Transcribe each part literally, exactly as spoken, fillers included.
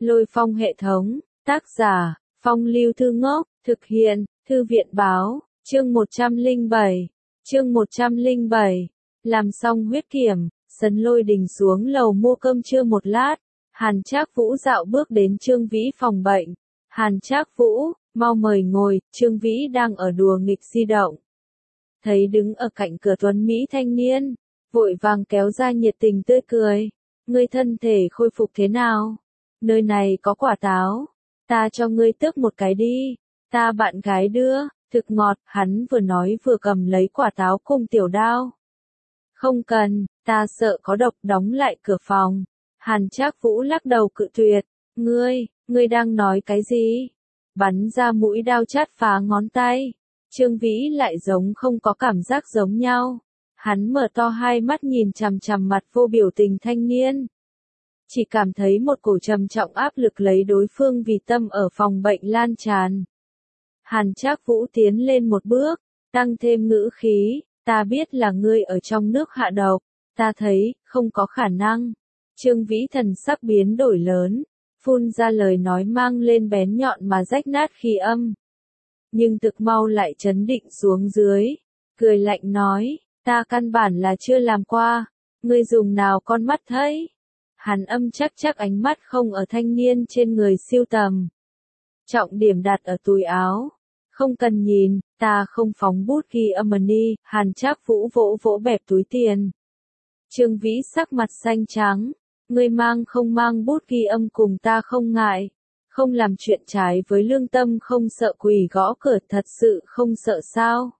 Lôi Phong hệ thống, tác giả, Phong Lưu Thư Ngốc, thực hiện, Thư viện Báo, chương một trăm lẻ bảy, chương một trăm lẻ bảy, làm xong huyết kiểm, Sấn Lôi Đình xuống lầu mua cơm trưa một lát, Hàn Trác Vũ dạo bước đến Trương Vĩ phòng bệnh, Hàn Trác Vũ, mau mời ngồi, Trương Vĩ đang ở đùa nghịch di động. Thấy đứng ở cạnh cửa tuấn Mỹ thanh niên, vội vàng kéo ra nhiệt tình tươi cười, ngươi thân thể khôi phục thế nào? Nơi này có quả táo, ta cho ngươi tước một cái đi, ta bạn gái đưa, thực ngọt, hắn vừa nói vừa cầm lấy quả táo cùng tiểu đao. Không cần, ta sợ có độc, đóng lại cửa phòng. Hàn Trác Vũ lắc đầu cự tuyệt, ngươi, ngươi đang nói cái gì? Bắn ra mũi đao chát phá ngón tay. Trương Vĩ lại giống không có cảm giác giống nhau. Hắn mở to hai mắt nhìn chằm chằm mặt vô biểu tình thanh niên. Chỉ cảm thấy một cổ trầm trọng áp lực lấy đối phương vì tâm ở phòng bệnh lan tràn. Hàn Trác Vũ tiến lên một bước, tăng thêm ngữ khí, ta biết là ngươi ở trong nước hạ độc, ta thấy, không có khả năng. Trương Vĩ thần sắc biến đổi lớn, phun ra lời nói mang lên bén nhọn mà rách nát khi âm. Nhưng thực mau lại trấn định xuống dưới, cười lạnh nói, ta căn bản là chưa làm qua, ngươi dùng nào con mắt thấy. Hắn âm chắc chắc ánh mắt không ở thanh niên trên người siêu tầm. Trọng điểm đặt ở túi áo. Không cần nhìn, ta không phóng bút ghi âm money, Hàn Trác Vũ vỗ vỗ bẹp túi tiền. Trương Vĩ sắc mặt xanh trắng, ngươi mang không mang bút ghi âm cùng ta không ngại. Không làm chuyện trái với lương tâm không sợ quỷ gõ cửa thật sự không sợ sao.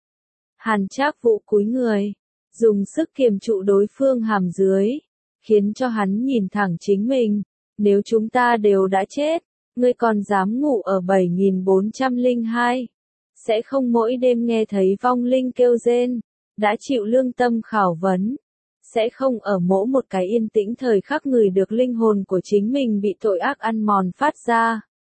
Hàn Trác Vũ cúi người, dùng sức kiềm trụ đối phương hàm dưới, khiến cho hắn nhìn thẳng chính mình. Nếu chúng ta đều đã chết, ngươi còn dám ngủ ở bảy nghìn bốn trăm lẻ hai, sẽ không mỗi đêm nghe thấy vong linh kêu rên, đã chịu lương tâm khảo vấn, sẽ không ở mỗi một cái yên tĩnh thời khắc người được linh hồn của chính mình bị tội ác ăn mòn phát ra.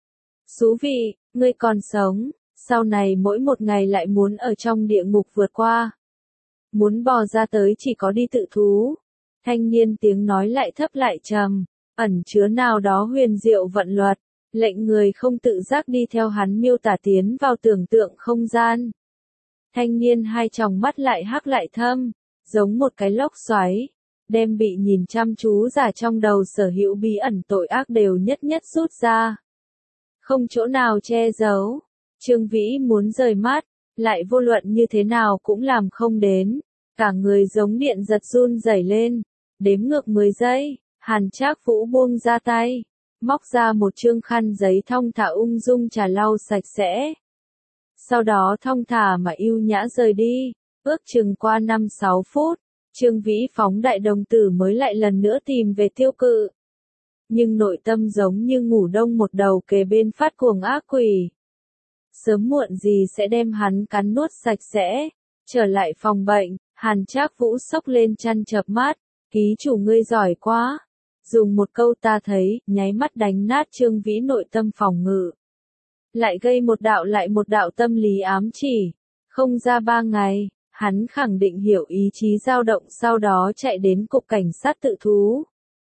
Xú vị, ngươi còn sống, sau này mỗi một ngày lại muốn ở trong địa ngục vượt qua. Muốn bò ra tới chỉ có đi tự thú. Thanh niên tiếng nói lại thấp lại trầm, ẩn chứa nào đó huyền diệu vận luật, lệnh người không tự giác đi theo hắn miêu tả tiến vào tưởng tượng không gian. Thanh niên hai tròng mắt lại hắc lại thâm, giống một cái lốc xoáy, đem bị nhìn chăm chú giả trong đầu sở hữu bí ẩn tội ác đều nhất nhất rút ra. Không chỗ nào che giấu, Trương Vĩ muốn rời mắt, lại vô luận như thế nào cũng làm không đến, cả người giống điện giật run rẩy lên, đếm ngược mười giây, Hàn Trác Vũ buông ra tay, móc ra một chương khăn giấy thong thả ung dung trà lau sạch sẽ. Sau đó thong thả mà yêu nhã rời đi, ước chừng qua năm sáu phút, Trương Vĩ phóng đại đồng tử mới lại lần nữa tìm về tiêu cự. Nhưng nội tâm giống như ngủ đông một đầu kề bên phát cuồng ác quỷ. Sớm muộn gì sẽ đem hắn cắn nuốt sạch sẽ. Trở lại phòng bệnh, Hàn Trác Vũ xốc lên chăn chợp mắt, ký chủ ngươi giỏi quá. Dùng một câu ta thấy, nháy mắt đánh nát Trương Vĩ nội tâm phòng ngự. Lại gây một đạo lại một đạo tâm lý ám chỉ. Không ra ba ngày, hắn khẳng định hiểu ý chí dao động sau đó chạy đến cục cảnh sát tự thú.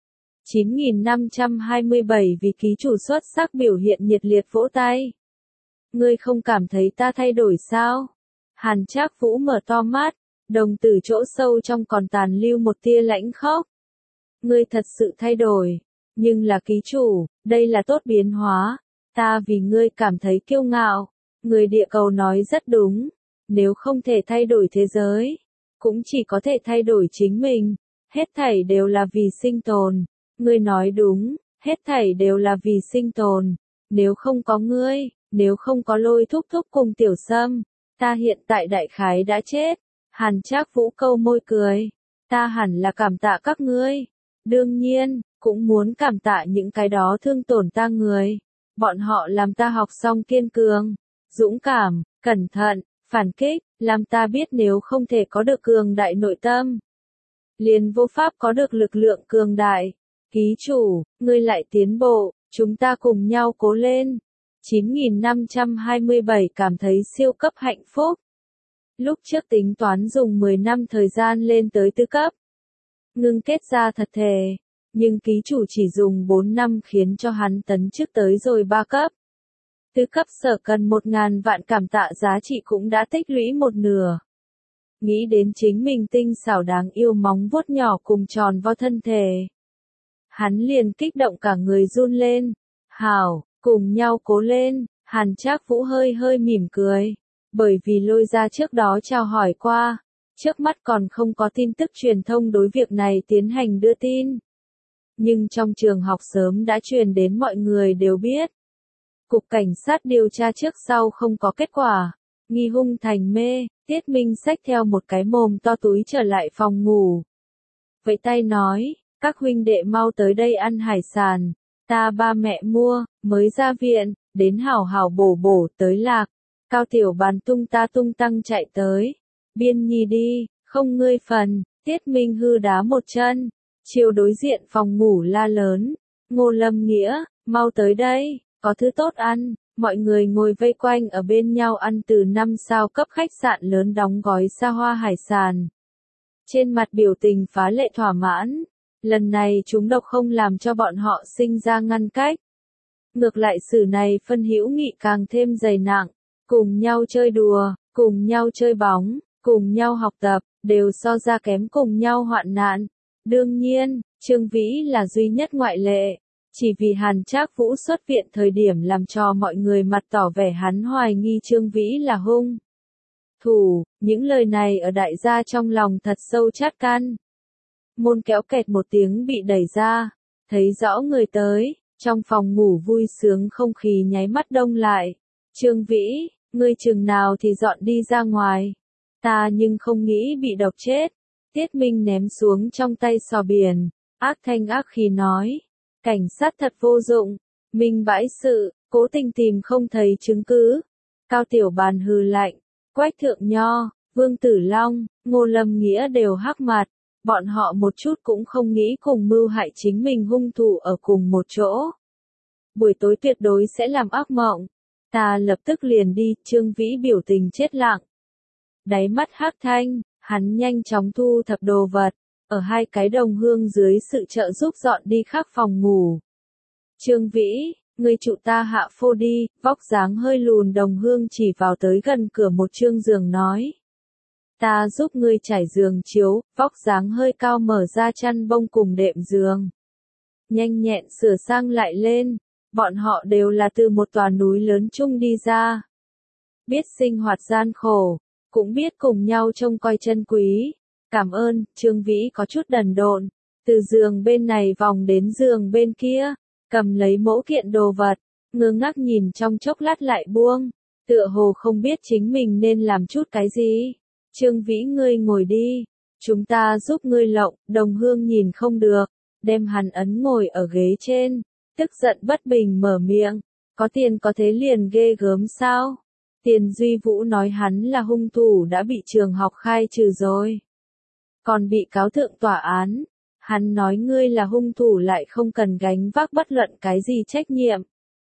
chín nghìn năm trăm hai mươi bảy vì ký chủ xuất sắc biểu hiện nhiệt liệt vỗ tay. Ngươi không cảm thấy ta thay đổi sao? Hàn Trác Vũ mở to mắt, đồng tử chỗ sâu trong còn tàn lưu một tia lãnh khốc. Ngươi thật sự thay đổi, nhưng là ký chủ, đây là tốt biến hóa, ta vì ngươi cảm thấy kiêu ngạo. Người địa cầu nói rất đúng, nếu không thể thay đổi thế giới, cũng chỉ có thể thay đổi chính mình, hết thảy đều là vì sinh tồn. Ngươi nói đúng, hết thảy đều là vì sinh tồn, nếu không có ngươi, nếu không có Lôi thúc thúc cùng Tiểu Sâm, ta hiện tại đại khái đã chết. Hàn Trác Vũ câu môi cười, ta hẳn là cảm tạ các ngươi. Đương nhiên, cũng muốn cảm tạ những cái đó thương tổn ta người. Bọn họ làm ta học xong kiên cường, dũng cảm, cẩn thận, phản kích, làm ta biết nếu không thể có được cường đại nội tâm, liền vô pháp có được lực lượng cường đại. Ký chủ, ngươi lại tiến bộ, chúng ta cùng nhau cố lên. chín nghìn năm trăm hai mươi bảy cảm thấy siêu cấp hạnh phúc. Lúc trước tính toán dùng mười năm thời gian lên tới tứ cấp. Ngưng kết ra thật thể. Nhưng ký chủ chỉ dùng bốn năm khiến cho hắn tấn chức tới rồi ba cấp. Tứ cấp sở cần một ngàn vạn cảm tạ giá trị cũng đã tích lũy một nửa. Nghĩ đến chính mình tinh xảo đáng yêu móng vuốt nhỏ cùng tròn vo thân thể. Hắn liền kích động cả người run lên. Hảo, cùng nhau cố lên, Hàn Trác Vũ hơi hơi mỉm cười. Bởi vì Lôi Gia trước đó chào hỏi qua, trước mắt còn không có tin tức truyền thông đối việc này tiến hành đưa tin. Nhưng trong trường học sớm đã truyền đến mọi người đều biết. Cục cảnh sát điều tra trước sau không có kết quả. Nghi hung thành mê, Tiết Minh xách theo một cái mồm to túi trở lại phòng ngủ. Vẫy tay nói, các huynh đệ mau tới đây ăn hải sản. Ta ba mẹ mua, mới ra viện, đến hảo hảo bổ bổ tới lạc. Cao Tiểu Bàn tung ta tung tăng chạy tới. Biên Nhi đi, không ngươi phần, Tiết Minh hư đá một chân. Chiều đối diện phòng ngủ la lớn. Ngô Lâm Nghĩa, mau tới đây, có thứ tốt ăn. Mọi người ngồi vây quanh ở bên nhau ăn từ năm sao cấp khách sạn lớn đóng gói xa hoa hải sản. Trên mặt biểu tình phá lệ thỏa mãn. Lần này chúng độc không làm cho bọn họ sinh ra ngăn cách. Ngược lại sử này phân hữu nghị càng thêm dày nặng. Cùng nhau chơi đùa, cùng nhau chơi bóng, cùng nhau học tập, đều so ra kém cùng nhau hoạn nạn. Đương nhiên, Trương Vĩ là duy nhất ngoại lệ. Chỉ vì Hàn Trác Vũ xuất viện thời điểm làm cho mọi người mặt tỏ vẻ hắn hoài nghi Trương Vĩ là hung thủ, những lời này ở đại gia trong lòng thật sâu chát căn. Môn kéo kẹt một tiếng bị đẩy ra, thấy rõ người tới, trong phòng ngủ vui sướng không khí nháy mắt đông lại. Trương Vĩ, ngươi chừng nào thì dọn đi ra ngoài, ta nhưng không nghĩ bị độc chết. Tiết Minh ném xuống trong tay sò biển, ác thanh ác khí nói. Cảnh sát thật vô dụng, minh bãi sự, cố tình tìm không thấy chứng cứ. Cao Tiểu Bàn hừ lạnh, Quách Thượng Nho, Vương Tử Long, Ngô Lâm Nghĩa đều hắc mặt, bọn họ một chút cũng không nghĩ cùng mưu hại chính mình hung thủ ở cùng một chỗ. Buổi tối tuyệt đối sẽ làm ác mộng. Ta lập tức liền đi, Trương Vĩ biểu tình chết lặng. Đáy mắt hắc thanh, hắn nhanh chóng thu thập đồ vật. Ở hai cái đồng hương dưới sự trợ giúp dọn đi khác phòng ngủ. Trương Vĩ, người trụ ta hạ phô đi, vóc dáng hơi lùn đồng hương chỉ vào tới gần cửa một chương giường nói. Ta giúp ngươi trải giường chiếu, vóc dáng hơi cao mở ra chăn bông cùng đệm giường. Nhanh nhẹn sửa sang lại lên, bọn họ đều là từ một tòa núi lớn chung đi ra. Biết sinh hoạt gian khổ, cũng biết cùng nhau trông coi chân quý. Cảm ơn, Trương Vĩ có chút đần độn, từ giường bên này vòng đến giường bên kia, cầm lấy mẫu kiện đồ vật, ngơ ngác nhìn trong chốc lát lại buông, tựa hồ không biết chính mình nên làm chút cái gì. Trương Vĩ ngươi ngồi đi, chúng ta giúp ngươi lộng, đồng hương nhìn không được, đem hắn ấn ngồi ở ghế trên, tức giận bất bình mở miệng, có tiền có thế liền ghê gớm sao? Tiền Duy Vũ nói hắn là hung thủ đã bị trường học khai trừ rồi. Còn bị cáo thượng tòa án, hắn nói ngươi là hung thủ lại không cần gánh vác bất luận cái gì trách nhiệm.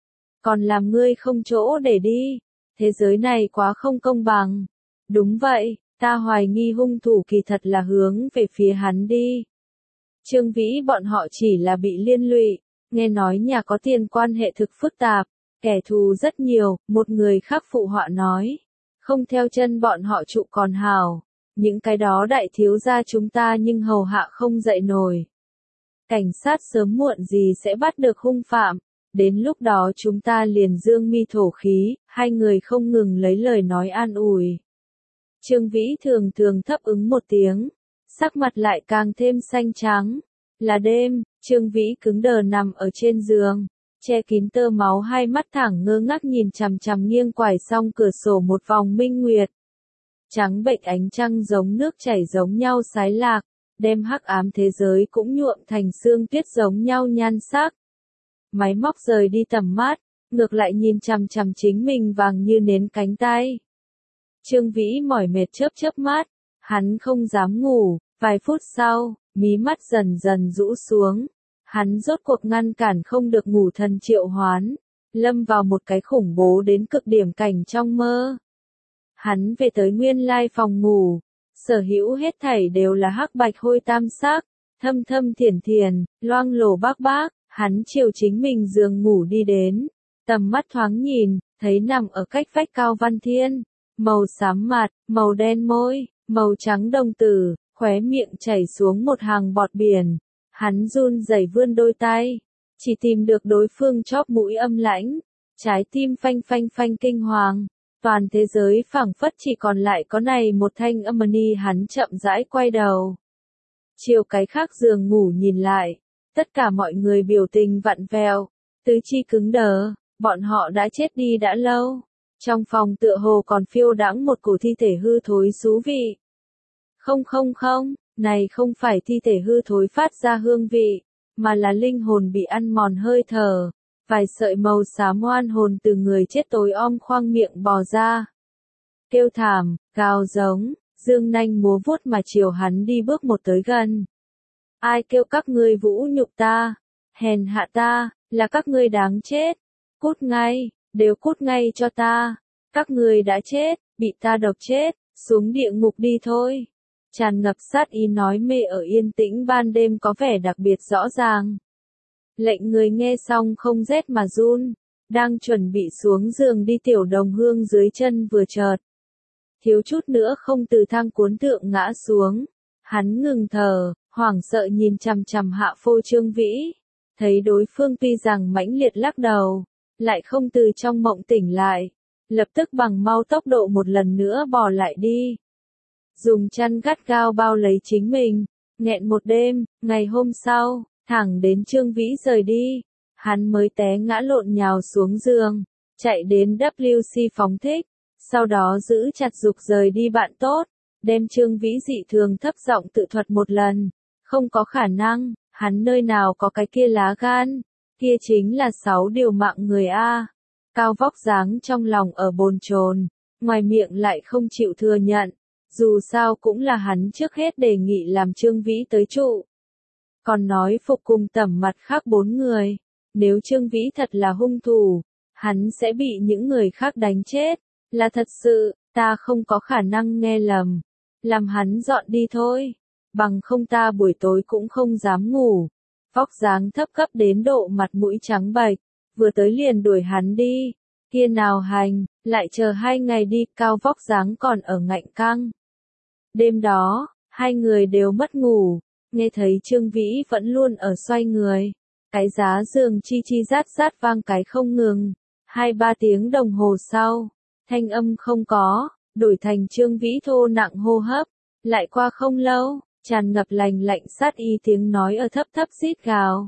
Còn làm ngươi không chỗ để đi, thế giới này quá không công bằng. Đúng vậy, ta hoài nghi hung thủ kỳ thật là hướng về phía hắn đi. Trương Vĩ bọn họ chỉ là bị liên lụy, nghe nói nhà có tiền quan hệ thực phức tạp, kẻ thù rất nhiều, một người khác phụ họa nói. Không theo chân bọn họ trụ còn hào. Những cái đó đại thiếu gia chúng ta nhưng hầu hạ không dậy nổi. Cảnh sát sớm muộn gì sẽ bắt được hung phạm, đến lúc đó chúng ta liền dương mi thổ khí, hai người không ngừng lấy lời nói an ủi. Trương Vĩ thường thường thấp ứng một tiếng, sắc mặt lại càng thêm xanh trắng. Là đêm, Trương Vĩ cứng đờ nằm ở trên giường, che kín tơ máu hai mắt thẳng ngơ ngác nhìn chằm chằm nghiêng quải song cửa sổ một vòng minh nguyệt. Trắng bệnh ánh trăng giống nước chảy giống nhau sái lạc, đem hắc ám thế giới cũng nhuộm thành sương tuyết giống nhau nhan sắc. Máy móc rời đi tầm mắt, ngược lại nhìn chằm chằm chính mình vàng như nến cánh tay. Trương Vĩ mỏi mệt chớp chớp mắt, hắn không dám ngủ, vài phút sau, mí mắt dần dần rũ xuống. Hắn rốt cuộc ngăn cản không được ngủ thần triệu hoán, lâm vào một cái khủng bố đến cực điểm cảnh trong mơ. Hắn về tới nguyên lai phòng ngủ, sở hữu hết thảy đều là hắc bạch hôi tam sắc, thâm thâm thiển thiển, loang lổ bác bác, hắn chiều chính mình giường ngủ đi đến, tầm mắt thoáng nhìn, thấy nằm ở cách vách Cao Văn Thiên, màu xám mặt, màu đen môi, màu trắng đồng tử, khóe miệng chảy xuống một hàng bọt biển, hắn run rẩy vươn đôi tay, chỉ tìm được đối phương chóp mũi âm lãnh, trái tim phanh phanh phanh kinh hoàng. Toàn thế giới phảng phất chỉ còn lại có này một thanh âm ni. Hắn chậm rãi quay đầu. Chiều cái khác giường ngủ nhìn lại. Tất cả mọi người biểu tình vặn vẹo. Tứ chi cứng đờ. Bọn họ đã chết đi đã lâu. Trong phòng tựa hồ còn phiêu đãng một cổ thi thể hư thối xú vị. Không không không, này không phải thi thể hư thối phát ra hương vị, mà là linh hồn bị ăn mòn hơi thở. Vài sợi màu xám oan hồn từ người chết tối om khoang miệng bò ra. Kêu thảm, gào giống, dương nanh múa vuốt mà chiều hắn đi bước một tới gần. Ai kêu các ngươi vũ nhục ta, hèn hạ ta, là các ngươi đáng chết. Cút ngay, đều cút ngay cho ta. Các ngươi đã chết, bị ta độc chết, xuống địa ngục đi thôi. Tràn ngập sát ý nói mê ở yên tĩnh ban đêm có vẻ đặc biệt rõ ràng. Lệnh người nghe xong không rét mà run, đang chuẩn bị xuống giường đi Tiểu Đồng Hương dưới chân vừa chợt. Thiếu chút nữa không từ thang cuốn thượng ngã xuống, hắn ngừng thở, hoảng sợ nhìn chằm chằm Hạ Phô Trương Vĩ, thấy đối phương tuy rằng mãnh liệt lắc đầu, lại không từ trong mộng tỉnh lại, lập tức bằng mau tốc độ một lần nữa bò lại đi. Dùng chăn gắt gao bao lấy chính mình, nghẹn một đêm, ngày hôm sau. Thẳng đến Trương Vĩ rời đi, hắn mới té ngã lộn nhào xuống giường, chạy đến W C phóng thích, sau đó giữ chặt Dục rời đi bạn tốt, đem Trương Vĩ dị thường thấp giọng tự thuật một lần, không có khả năng, hắn nơi nào có cái kia lá gan, kia chính là sáu điều mạng người A. Cao vóc dáng trong lòng ở bồn chồn, ngoài miệng lại không chịu thừa nhận, dù sao cũng là hắn trước hết đề nghị làm Trương Vĩ tới trụ. Còn nói phục cùng tẩm mặt khác bốn người, nếu Trương Vĩ thật là hung thủ, hắn sẽ bị những người khác đánh chết, là thật sự, ta không có khả năng nghe lầm, làm hắn dọn đi thôi, bằng không ta buổi tối cũng không dám ngủ. Vóc dáng thấp cấp đến độ mặt mũi trắng bệch, vừa tới liền đuổi hắn đi, kia nào hành, lại chờ hai ngày đi, Cao vóc dáng còn ở ngạnh căng. Đêm đó, hai người đều mất ngủ. Nghe thấy Trương Vĩ vẫn luôn ở xoay người, cái giá giường chi chi rát rát vang cái không ngừng, hai ba tiếng đồng hồ sau, thanh âm không có, đổi thành Trương Vĩ thô nặng hô hấp, lại qua không lâu, tràn ngập lành lạnh sát y tiếng nói ở thấp thấp rít gào.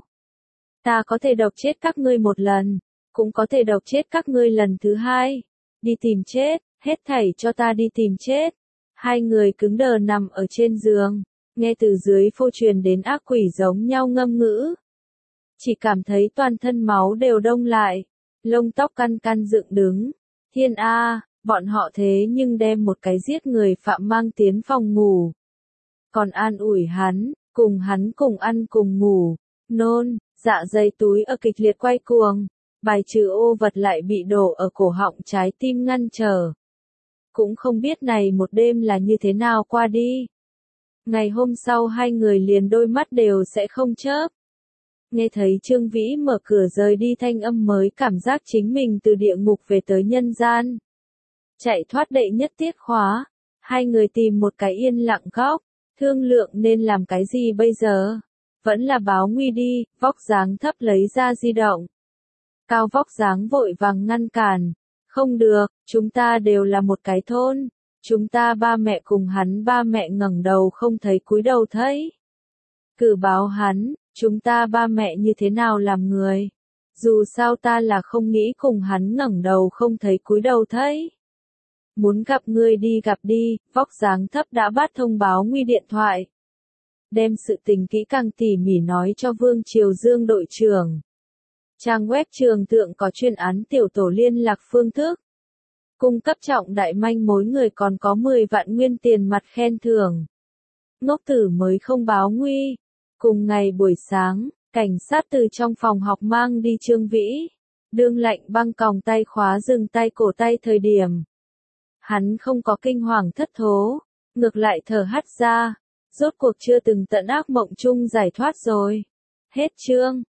Ta có thể độc chết các ngươi một lần, cũng có thể độc chết các ngươi lần thứ hai, đi tìm chết, hết thảy cho ta đi tìm chết. Hai người cứng đờ nằm ở trên giường. Nghe từ dưới phô truyền đến ác quỷ giống nhau ngâm ngữ. Chỉ cảm thấy toàn thân máu đều đông lại, lông tóc căn căn dựng đứng. Thiên A, bọn họ thế nhưng đem một cái giết người phạm mang tiến phòng ngủ. Còn an ủi hắn, cùng hắn cùng ăn cùng ngủ, nôn, dạ dày túi ở kịch liệt quay cuồng, bài trừ ô vật lại bị đổ ở cổ họng trái tim ngăn trở. Cũng không biết này một đêm là như thế nào qua đi. Ngày hôm sau hai người liền đôi mắt đều sẽ không chớp. Nghe thấy Trương Vĩ mở cửa rời đi thanh âm mới cảm giác chính mình từ địa ngục về tới nhân gian. Chạy thoát đệ nhất tiết khóa. Hai người tìm một cái yên lặng góc. Thương lượng nên làm cái gì bây giờ? Vẫn là báo nguy đi, vóc dáng thấp lấy ra di động. Cao vóc dáng vội vàng ngăn cản. Không được, chúng ta đều là một cái thôn. Chúng ta ba mẹ cùng hắn ba mẹ ngẩng đầu không thấy cúi đầu thấy. Cử báo hắn, chúng ta ba mẹ như thế nào làm người. Dù sao ta là không nghĩ cùng hắn ngẩng đầu không thấy cúi đầu thấy. Muốn gặp ngươi đi gặp đi, vóc dáng thấp đã bắt thông báo nguy điện thoại. Đem sự tình kỹ càng tỉ mỉ nói cho Vương Triều Dương đội trưởng. Trang web trường tượng có chuyên án tiểu tổ liên lạc phương thức. Cung cấp trọng đại manh mối người còn có mười vạn nguyên tiền mặt khen thưởng. Ngốc tử mới không báo nguy. Cùng ngày buổi sáng, cảnh sát từ trong phòng học mang đi Trương Vĩ. Đương lạnh băng còng tay khóa dừng tay cổ tay thời điểm. Hắn không có kinh hoàng thất thố, ngược lại thở hắt ra. rốt cuộc chưa từng tận ác mộng chung giải thoát rồi. Hết chương.